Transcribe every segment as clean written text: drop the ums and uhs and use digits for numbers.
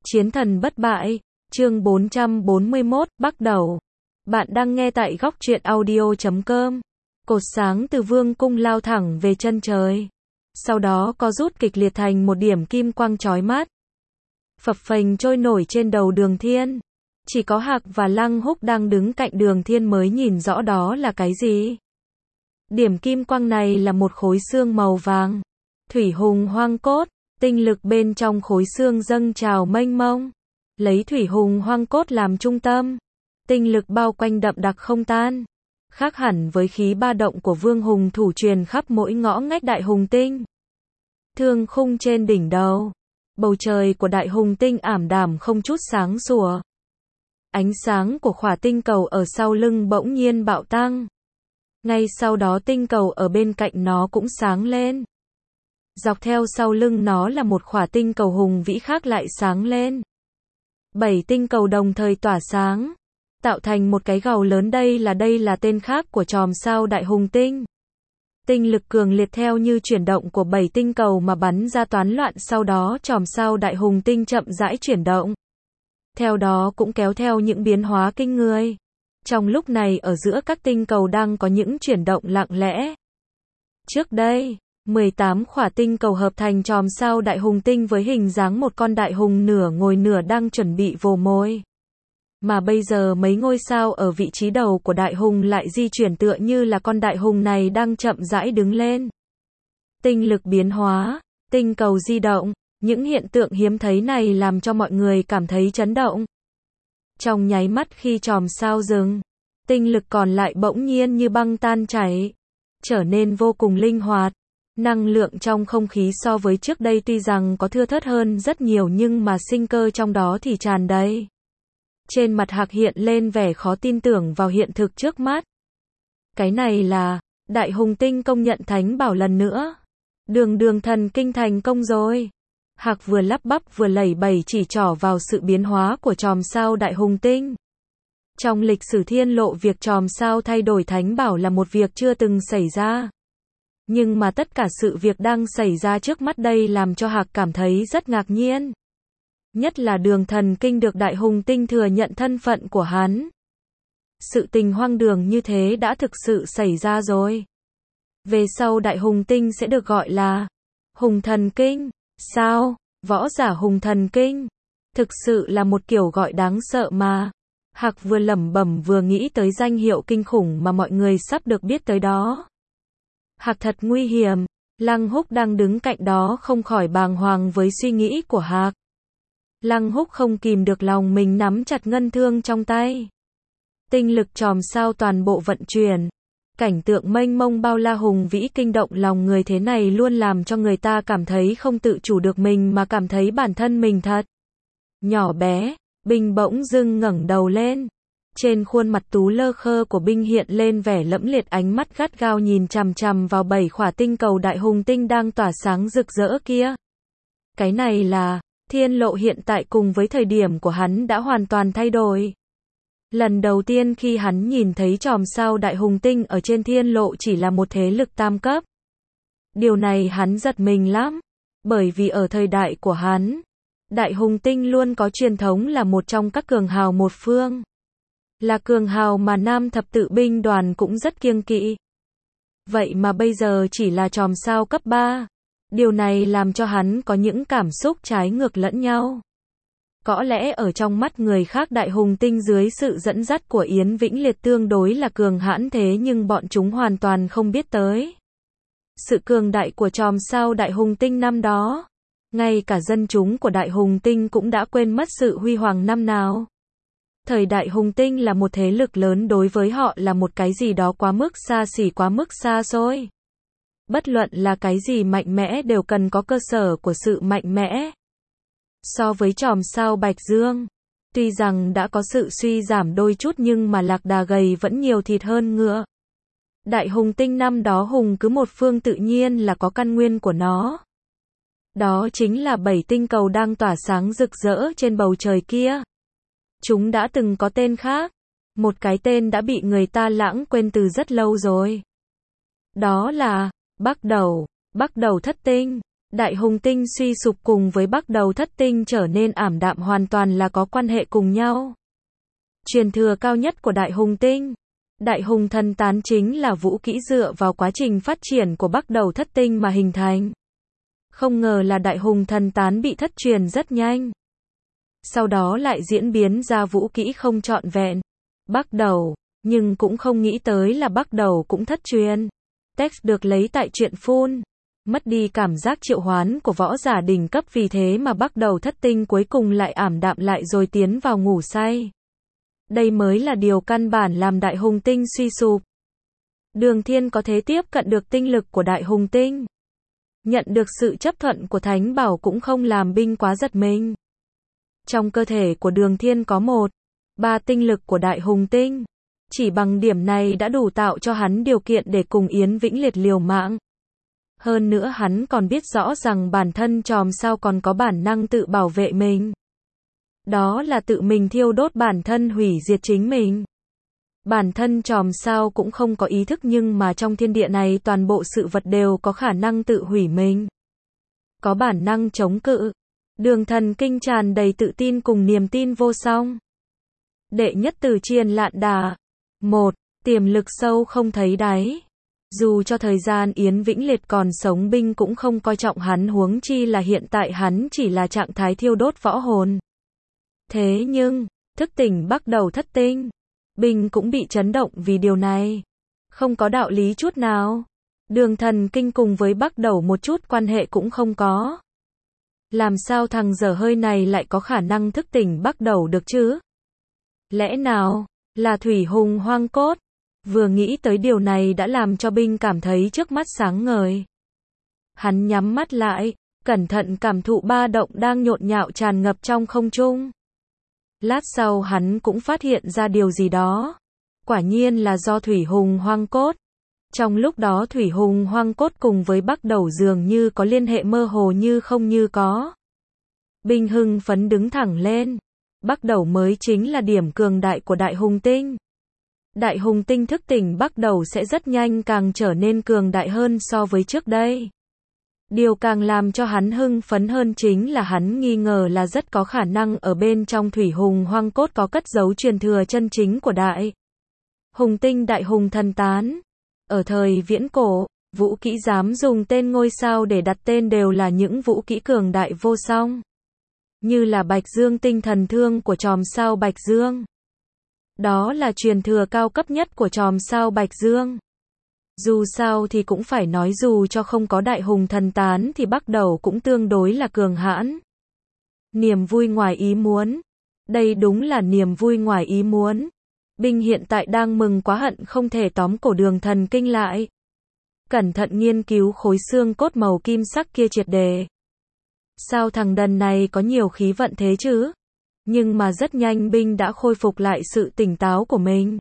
Chiến thần bất bại, chương 441, bắt đầu. Bạn đang nghe tại góc truyện audio.com. Cột sáng từ vương cung lao thẳng về chân trời. Sau đó có rút kịch liệt thành một điểm kim quang chói mắt. Phập phềnh trôi nổi trên đầu Đường Thiên. Chỉ có Hạc và Lăng Húc đang đứng cạnh Đường Thiên mới nhìn rõ đó là cái gì. Điểm kim quang này là một khối xương màu vàng. Thủy hùng hoang cốt. Tinh lực bên trong khối xương dâng trào mênh mông. Lấy thủy hùng hoang cốt làm trung tâm. Tinh lực bao quanh đậm đặc không tan. Khác hẳn với khí ba động của vương hùng thủ truyền khắp mỗi ngõ ngách đại hùng tinh. Thương khung trên đỉnh đầu. Bầu trời của đại hùng tinh ảm đạm không chút sáng sủa. Ánh sáng của khỏa tinh cầu ở sau lưng bỗng nhiên bạo tăng. Ngay sau đó tinh cầu ở bên cạnh nó cũng sáng lên. Dọc theo sau lưng nó là một khỏa tinh cầu hùng vĩ khác lại sáng lên. 7 tinh cầu đồng thời tỏa sáng, tạo thành một cái gầu lớn. Đây là tên khác của chòm sao đại hùng tinh. Tinh lực cường liệt theo như chuyển động của 7 tinh cầu mà bắn ra toán loạn, sau đó chòm sao đại hùng tinh chậm rãi chuyển động. Theo đó cũng kéo theo những biến hóa kinh người. Trong lúc này ở giữa các tinh cầu đang có những chuyển động lặng lẽ. Trước đây 18 khỏa tinh cầu hợp thành chòm sao đại hùng tinh với hình dáng một con đại hùng nửa ngồi nửa đang chuẩn bị vồ mồi. Mà bây giờ mấy ngôi sao ở vị trí đầu của đại hùng lại di chuyển tựa như là con đại hùng này đang chậm rãi đứng lên. Tinh lực biến hóa, tinh cầu di động, những hiện tượng hiếm thấy này làm cho mọi người cảm thấy chấn động. Trong nháy mắt khi chòm sao dừng, tinh lực còn lại bỗng nhiên như băng tan chảy, trở nên vô cùng linh hoạt. Năng lượng trong không khí so với trước đây tuy rằng có thưa thớt hơn rất nhiều nhưng mà sinh cơ trong đó thì tràn đầy. Trên mặt Hạc hiện lên vẻ khó tin tưởng vào hiện thực trước mắt. Cái này là đại hùng tinh công nhận thánh bảo lần nữa. Đường thần kinh thành công rồi. Hạc vừa lắp bắp vừa lẩy bẩy chỉ trỏ vào sự biến hóa của chòm sao đại hùng tinh. Trong lịch sử thiên lộ, việc chòm sao thay đổi thánh bảo là một việc chưa từng xảy ra. Nhưng mà tất cả sự việc đang xảy ra trước mắt đây làm cho Hạc cảm thấy rất ngạc nhiên. Nhất là đường thần kinh được đại hùng tinh thừa nhận thân phận của hắn. Sự tình hoang đường như thế đã thực sự xảy ra rồi. Về sau đại hùng tinh sẽ được gọi là hùng thần kinh. Sao? Võ giả hùng thần kinh. Thực sự là một kiểu gọi đáng sợ mà. Hạc vừa lẩm bẩm vừa nghĩ tới danh hiệu kinh khủng mà mọi người sắp được biết tới đó. Hạc thật nguy hiểm. Lăng Húc đang đứng cạnh đó không khỏi bàng hoàng với suy nghĩ của Hạc. Lăng Húc không kìm được lòng mình nắm chặt ngân thương trong tay. Tinh lực chòm sao toàn bộ vận chuyển. Cảnh tượng mênh mông bao la hùng vĩ kinh động lòng người thế này luôn làm cho người ta cảm thấy không tự chủ được mình mà cảm thấy bản thân mình thật nhỏ bé. Binh bỗng dưng ngẩng đầu lên. Trên khuôn mặt tú lơ khơ của Binh hiện lên vẻ lẫm liệt, ánh mắt gắt gao nhìn chằm chằm vào 7 khỏa tinh cầu đại hùng tinh đang tỏa sáng rực rỡ kia. Cái này là thiên lộ hiện tại cùng với thời điểm của hắn đã hoàn toàn thay đổi. Lần đầu tiên khi hắn nhìn thấy chòm sao đại hùng tinh ở trên thiên lộ chỉ là một thế lực tam cấp. Điều này hắn giật mình lắm. Bởi vì ở thời đại của hắn, đại hùng tinh luôn có truyền thống là một trong các cường hào một phương. Là cường hào mà Nam thập tự binh đoàn cũng rất kiêng kỵ. Vậy mà bây giờ chỉ là chòm sao cấp 3. Điều này làm cho hắn có những cảm xúc trái ngược lẫn nhau. Có lẽ ở trong mắt người khác đại hùng tinh dưới sự dẫn dắt của Yến Vĩnh Liệt tương đối là cường hãn, thế nhưng bọn chúng hoàn toàn không biết tới sự cường đại của chòm sao đại hùng tinh năm đó. Ngay cả dân chúng của đại hùng tinh cũng đã quên mất sự huy hoàng năm nào. Thời đại hùng tinh là một thế lực lớn, đối với họ là một cái gì đó quá mức xa xỉ, quá mức xa xôi. Bất luận là cái gì mạnh mẽ đều cần có cơ sở của sự mạnh mẽ. So với chòm sao Bạch Dương, tuy rằng đã có sự suy giảm đôi chút nhưng mà lạc đà gầy vẫn nhiều thịt hơn ngựa. Đại hùng tinh năm đó hùng cứ một phương tự nhiên là có căn nguyên của nó. Đó chính là 7 tinh cầu đang tỏa sáng rực rỡ trên bầu trời kia. Chúng đã từng có tên khác. Một cái tên đã bị người ta lãng quên từ rất lâu rồi. Đó là Bắc Đầu thất tinh. Đại hùng tinh suy sụp cùng với bắt đầu thất tinh trở nên ảm đạm hoàn toàn là có quan hệ cùng nhau. Truyền thừa cao nhất của đại hùng tinh, đại hùng thần tán chính là vũ kỹ dựa vào quá trình phát triển của bắt đầu thất tinh mà hình thành. Không ngờ là đại hùng thần tán bị thất truyền rất nhanh. Sau đó lại diễn biến ra vũ kỹ không trọn vẹn. Bắt đầu, nhưng cũng không nghĩ tới là bắt đầu cũng thất truyền. Text được lấy tại truyện full. Mất đi cảm giác triệu hoán của võ giả đỉnh cấp vì thế mà bắt đầu thất tinh cuối cùng lại ảm đạm lại rồi tiến vào ngủ say. Đây mới là điều căn bản làm đại hùng tinh suy sụp. Đường Thiên có thể tiếp cận được tinh lực của đại hùng tinh. Nhận được sự chấp thuận của Thánh Bảo cũng không làm binh quá giật mình. Trong cơ thể của Đường Thiên có 1/3 tinh lực của đại hùng tinh. Chỉ bằng điểm này đã đủ tạo cho hắn điều kiện để cùng Yến Vĩnh Liệt liều mạng. Hơn nữa hắn còn biết rõ rằng bản thân chòm sao còn có bản năng tự bảo vệ mình. Đó là tự mình thiêu đốt bản thân hủy diệt chính mình. Bản thân chòm sao cũng không có ý thức nhưng mà trong thiên địa này toàn bộ sự vật đều có khả năng tự hủy mình. Có bản năng chống cự. Đường Thần Kinh tràn đầy tự tin cùng niềm tin vô song. Đệ nhất từ Triền Lạn Đà. 1. Tiềm lực sâu không thấy đáy. Dù cho thời gian Yến Vĩnh Liệt còn sống binh cũng không coi trọng hắn huống chi là hiện tại hắn chỉ là trạng thái thiêu đốt võ hồn. Thế nhưng, thức tỉnh bắt đầu thất tinh. Binh cũng bị chấn động vì điều này. Không có đạo lý chút nào. Đường Thần Kinh cùng với bắt đầu một chút quan hệ cũng không có. Làm sao thằng dở hơi này lại có khả năng thức tỉnh bắt đầu được chứ? Lẽ nào là thủy hùng hoang cốt? Vừa nghĩ tới điều này đã làm cho binh cảm thấy trước mắt sáng ngời. Hắn nhắm mắt lại, cẩn thận cảm thụ ba động đang nhộn nhạo tràn ngập trong không trung. Lát sau hắn cũng phát hiện ra điều gì đó. Quả nhiên là do thủy hùng hoang cốt. Trong lúc đó thủy hùng hoang cốt cùng với bắt đầu dường như có liên hệ mơ hồ như không như có. Binh hưng phấn đứng thẳng lên. Bắt đầu mới chính là điểm cường đại của đại hùng tinh. Đại hùng tinh thức tỉnh bắt đầu sẽ rất nhanh càng trở nên cường đại hơn so với trước đây. Điều càng làm cho hắn hưng phấn hơn chính là hắn nghi ngờ là rất có khả năng ở bên trong thủy hùng hoang cốt có cất giấu truyền thừa chân chính của đại hùng tinh đại hùng thần tán. Ở thời viễn cổ, vũ kỹ dám dùng tên ngôi sao để đặt tên đều là những vũ kỹ cường đại vô song. Như là Bạch Dương tinh thần thương của chòm sao Bạch Dương. Đó là truyền thừa cao cấp nhất của chòm sao Bạch Dương. Dù sao thì cũng phải nói dù cho không có đại hùng thần tán thì bắt đầu cũng tương đối là cường hãn. Niềm vui ngoài ý muốn. Đây đúng là niềm vui ngoài ý muốn. Binh hiện tại đang mừng quá hận không thể tóm cổ Đường Thần Kinh lại. Cẩn thận nghiên cứu khối xương cốt màu kim sắc kia triệt đề. Sao thằng đần này có nhiều khí vận thế chứ? Nhưng mà rất nhanh binh đã khôi phục lại sự tỉnh táo của mình.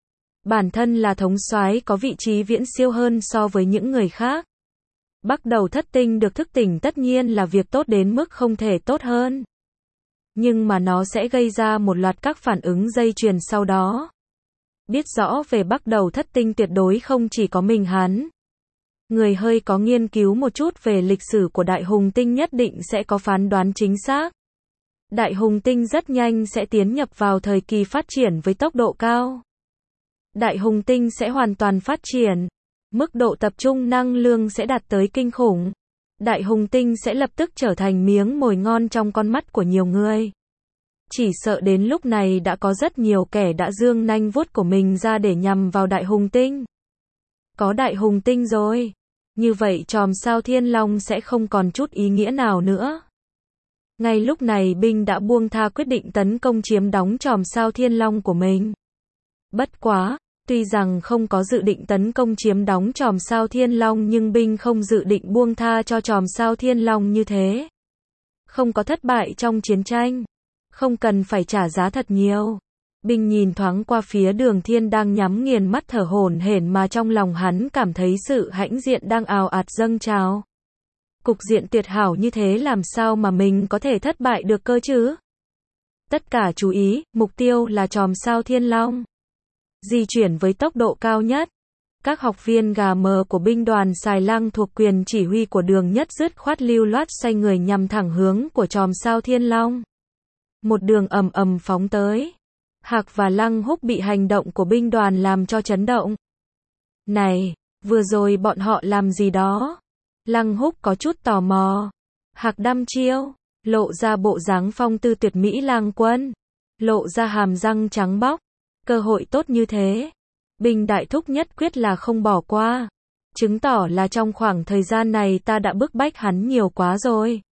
Bản thân là thống soái có vị trí viễn siêu hơn so với những người khác. Bắt đầu thất tinh được thức tỉnh tất nhiên là việc tốt đến mức không thể tốt hơn. Nhưng mà nó sẽ gây ra một loạt các phản ứng dây chuyền sau đó. Biết rõ về bắt đầu thất tinh tuyệt đối không chỉ có mình hắn. Người hơi có nghiên cứu một chút về lịch sử của đại hùng tinh nhất định sẽ có phán đoán chính xác. Đại hùng tinh rất nhanh sẽ tiến nhập vào thời kỳ phát triển với tốc độ cao. Đại hùng tinh sẽ hoàn toàn phát triển. Mức độ tập trung năng lượng sẽ đạt tới kinh khủng. Đại hùng tinh sẽ lập tức trở thành miếng mồi ngon trong con mắt của nhiều người. Chỉ sợ đến lúc này đã có rất nhiều kẻ đã giương nanh vuốt của mình ra để nhằm vào đại hùng tinh. Có đại hùng tinh rồi. Như vậy chòm sao Thiên Long sẽ không còn chút ý nghĩa nào nữa. Ngay lúc này binh đã buông tha quyết định tấn công chiếm đóng chòm sao Thiên Long của mình. Bất quá, tuy rằng không có dự định tấn công chiếm đóng chòm sao Thiên Long nhưng binh không dự định buông tha cho chòm sao Thiên Long như thế. Không có thất bại trong chiến tranh. Không cần phải trả giá thật nhiều. Binh nhìn thoáng qua phía Đường Thiên đang nhắm nghiền mắt thở hổn hển mà trong lòng hắn cảm thấy sự hãnh diện đang ào ạt dâng trào. Cục diện tuyệt hảo như thế làm sao mà mình có thể thất bại được cơ chứ? Tất cả chú ý, mục tiêu là chòm sao Thiên Long. Di chuyển với tốc độ cao nhất. Các học viên gà mờ của binh đoàn Xài Lang thuộc quyền chỉ huy của Đường Nhất dứt khoát lưu loát xoay người nhằm thẳng hướng của chòm sao Thiên Long. Một đường ầm ầm phóng tới. Hạc và Lăng Húc bị hành động của binh đoàn làm cho chấn động. Này, vừa rồi bọn họ làm gì đó? Lăng Húc có chút tò mò. Hạc đăm chiêu, lộ ra bộ dáng phong tư tuyệt mỹ lang quân, lộ ra hàm răng trắng bóc. Cơ hội tốt như thế, Binh đại thúc nhất quyết là không bỏ qua. Chứng tỏ là trong khoảng thời gian này ta đã bức bách hắn nhiều quá rồi.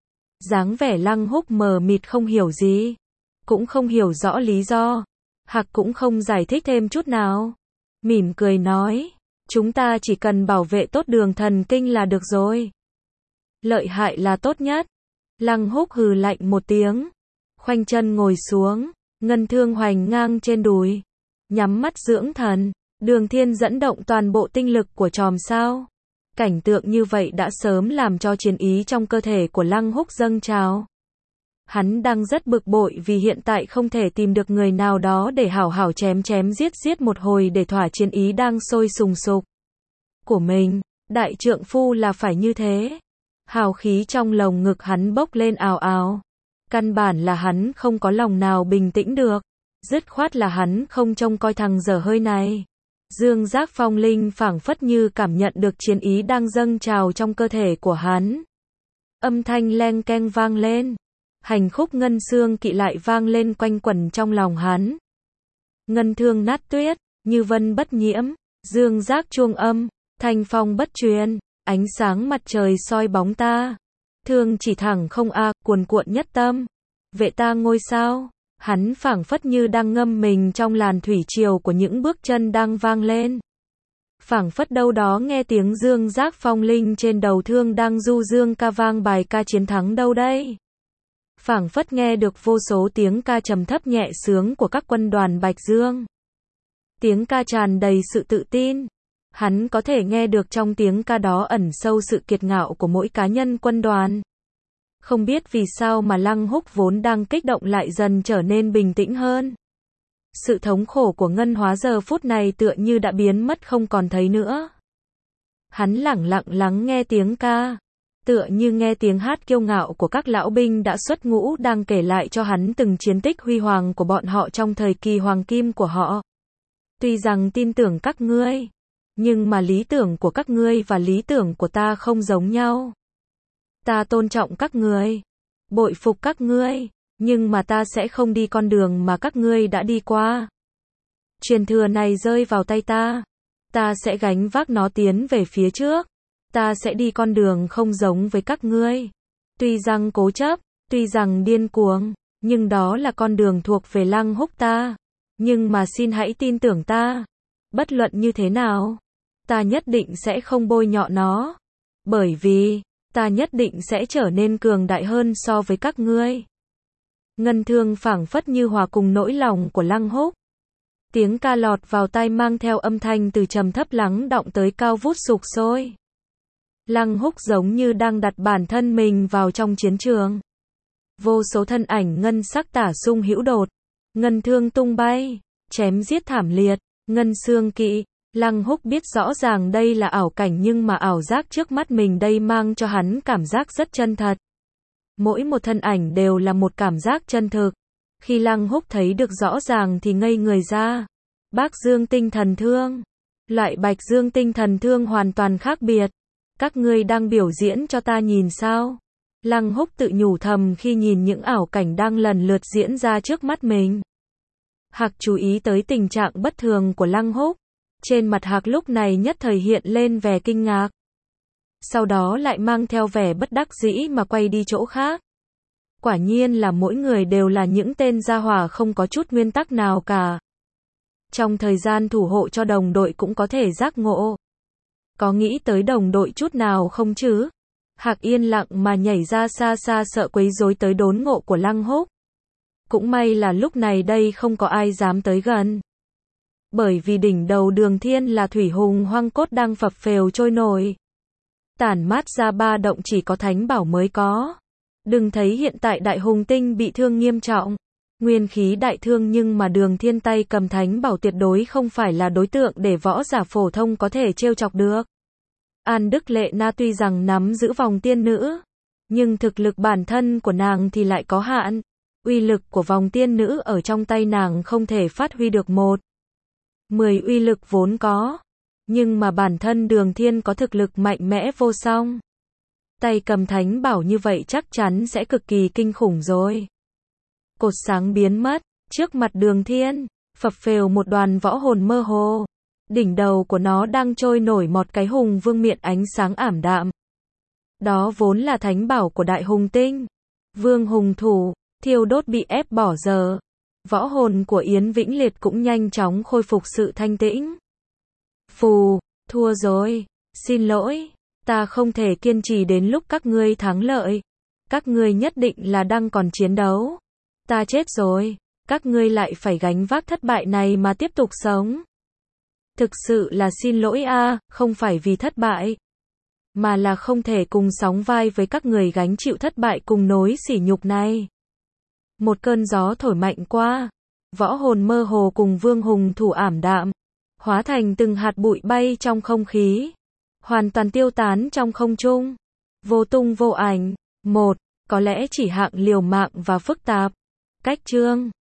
Dáng vẻ Lăng Húc mờ mịt không hiểu gì, cũng không hiểu rõ lý do. Hạc cũng không giải thích thêm chút nào. Mỉm cười nói, chúng ta chỉ cần bảo vệ tốt đường thần kinh là được rồi. Lợi hại là tốt nhất. Lăng Húc hừ lạnh một tiếng, khoanh chân ngồi xuống, ngân thương hoành ngang trên đùi, nhắm mắt dưỡng thần. Đường Thiên dẫn động toàn bộ tinh lực của chòm sao. Cảnh tượng như vậy đã sớm làm cho chiến ý trong cơ thể của Lăng Húc dâng trào. Hắn đang rất bực bội vì hiện tại không thể tìm được người nào đó để hảo hảo chém chém giết giết một hồi để thỏa chiến ý đang sôi sùng sục của mình. Đại trượng phu là phải như thế. Hào khí trong lồng ngực hắn bốc lên ào ào. Căn bản là hắn không có lòng nào bình tĩnh được. Dứt khoát là hắn không trông coi thằng dở hơi này. Dương giác phong linh phảng phất như cảm nhận được chiến ý đang dâng trào trong cơ thể của hắn. Âm thanh leng keng vang lên. Hành khúc ngân xương kỵ lại vang lên quanh quẩn trong lòng hắn. Ngân thương nát tuyết, như vân bất nhiễm, dương giác chuông âm, thanh phong bất truyền, ánh sáng mặt trời soi bóng ta. Thương chỉ thẳng không cuồn cuộn nhất tâm. Vệ ta ngôi sao. Hắn phảng phất như đang ngâm mình trong làn thủy triều của những bước chân đang vang lên. Phảng phất đâu đó nghe tiếng dương giác phong linh trên đầu thương đang du dương ca vang bài ca chiến thắng đâu đây. Phảng phất nghe được vô số tiếng ca trầm thấp nhẹ sướng của các quân đoàn Bạch Dương. Tiếng ca tràn đầy sự tự tin. Hắn có thể nghe được trong tiếng ca đó ẩn sâu sự kiệt ngạo của mỗi cá nhân quân đoàn. Không biết vì sao mà Lăng Húc vốn đang kích động lại dần trở nên bình tĩnh hơn. Sự thống khổ của Ngân Hóa giờ phút này tựa như đã biến mất không còn thấy nữa. Hắn lẳng lặng lắng nghe tiếng ca, tựa như nghe tiếng hát kiêu ngạo của các lão binh đã xuất ngũ đang kể lại cho hắn từng chiến tích huy hoàng của bọn họ trong thời kỳ hoàng kim của họ. Tuy rằng tin tưởng các ngươi, nhưng mà lý tưởng của các ngươi và lý tưởng của ta không giống nhau. Ta tôn trọng các ngươi, bội phục các ngươi, nhưng mà ta sẽ không đi con đường mà các ngươi đã đi qua. Truyền thừa này rơi vào tay ta sẽ gánh vác nó tiến về phía trước. Ta sẽ đi con đường không giống với các ngươi. Tuy rằng cố chấp, tuy rằng điên cuồng, nhưng đó là con đường thuộc về Lăng Húc ta. Nhưng mà xin hãy tin tưởng ta. Bất luận như thế nào, ta nhất định sẽ không bôi nhọ nó. Bởi vì ta nhất định sẽ trở nên cường đại hơn so với các ngươi. Ngân thương phảng phất như hòa cùng nỗi lòng của Lăng Húc. Tiếng ca lọt vào tai mang theo âm thanh từ trầm thấp lắng đọng tới cao vút sục sôi. Lăng Húc giống như đang đặt bản thân mình vào trong chiến trường. Vô số thân ảnh ngân sắc tả sung hữu đột, ngân thương tung bay, chém giết thảm liệt, ngân xương kỵ. Lăng Húc biết rõ ràng đây là ảo cảnh nhưng mà ảo giác trước mắt mình đây mang cho hắn cảm giác rất chân thật. Mỗi một thân ảnh đều là một cảm giác chân thực. Khi Lăng Húc thấy được rõ ràng thì ngây người ra. Bác Dương tinh thần thương. Loại Bạch Dương tinh thần thương hoàn toàn khác biệt. Các ngươi đang biểu diễn cho ta nhìn sao? Lăng Húc tự nhủ thầm khi nhìn những ảo cảnh đang lần lượt diễn ra trước mắt mình. Hạc chú ý tới tình trạng bất thường của Lăng Húc. Trên mặt Hạc lúc này nhất thời hiện lên vẻ kinh ngạc. Sau đó lại mang theo vẻ bất đắc dĩ mà quay đi chỗ khác. Quả nhiên là mỗi người đều là những tên gia hỏa không có chút nguyên tắc nào cả. Trong thời gian thủ hộ cho đồng đội cũng có thể giác ngộ. Có nghĩ tới đồng đội chút nào không chứ? Hạc yên lặng mà nhảy ra xa xa sợ quấy rối tới đốn ngộ của Lăng Húc. Cũng may là lúc này đây không có ai dám tới gần. Bởi vì đỉnh đầu Đường Thiên là thủy hùng hoang cốt đang phập phều trôi nổi. Tản mát ra ba động chỉ có thánh bảo mới có. Đừng thấy hiện tại đại hùng tinh bị thương nghiêm trọng. Nguyên khí đại thương nhưng mà Đường Thiên tay cầm thánh bảo tuyệt đối không phải là đối tượng để võ giả phổ thông có thể trêu chọc được. An Đức Lệ Na tuy rằng nắm giữ vòng tiên nữ, nhưng thực lực bản thân của nàng thì lại có hạn. Uy lực của vòng tiên nữ ở trong tay nàng không thể phát huy được 10 uy lực vốn có. Nhưng mà bản thân Đường Thiên có thực lực mạnh mẽ vô song. Tay cầm thánh bảo như vậy chắc chắn sẽ cực kỳ kinh khủng rồi. Cột sáng biến mất, trước mặt Đường Thiên, phập phều một đoàn võ hồn mơ hồ. Đỉnh đầu của nó đang trôi nổi một cái hùng vương miệng ánh sáng ảm đạm. Đó vốn là thánh bảo của Đại Hùng Tinh. Vương Hùng Thủ, thiêu đốt bị ép bỏ giờ. Võ hồn của Yến Vĩnh Liệt cũng nhanh chóng khôi phục sự thanh tĩnh. Phù, thua rồi, xin lỗi, ta không thể kiên trì đến lúc các ngươi thắng lợi. Các ngươi nhất định là đang còn chiến đấu. Ta chết rồi, các ngươi lại phải gánh vác thất bại này mà tiếp tục sống. Thực sự là xin lỗi a, không phải vì thất bại, mà là không thể cùng sóng vai với các người gánh chịu thất bại cùng nỗi sỉ nhục này. Một cơn gió thổi mạnh qua, võ hồn mơ hồ cùng Vương Hùng Thủ ảm đạm, hóa thành từng hạt bụi bay trong không khí, hoàn toàn tiêu tán trong không trung, vô tung vô ảnh. Có lẽ chỉ hạng liều mạng và phức tạp. Cách chương